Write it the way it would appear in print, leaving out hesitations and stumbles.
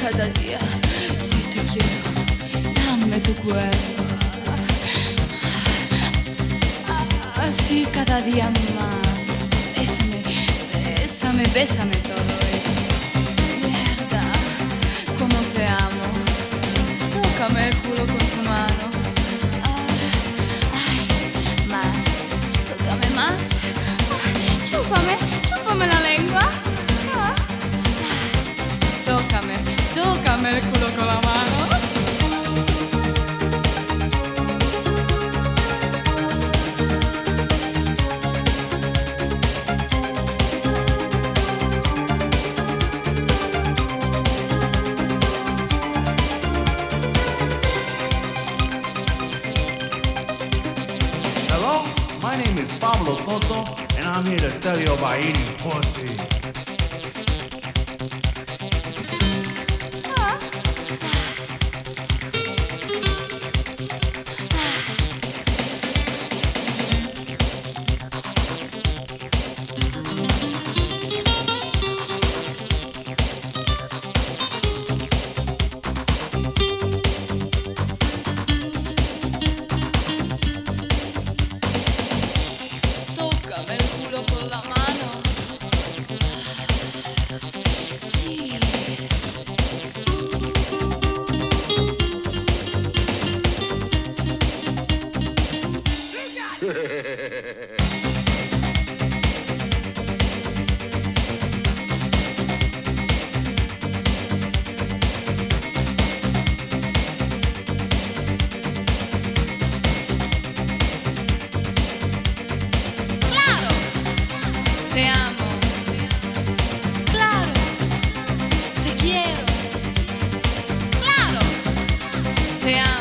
cada día. Si te quiero, dame tu cuerpo. Así cada día más. Bésame, bésame, bésame todo esto. Mierda, cómo te amo. Tócame el culo con tu mano. Ay, más, tócame más. Chúpame, chúpame la lengua. Tócame, tócame el culo con la mano. Hello, my name is Pablo Toto, and I'm here to tell you about eating pussy. Tócame el culo con la mano. Sí. Claro, te amo. Claro, te quiero. Claro, te amo.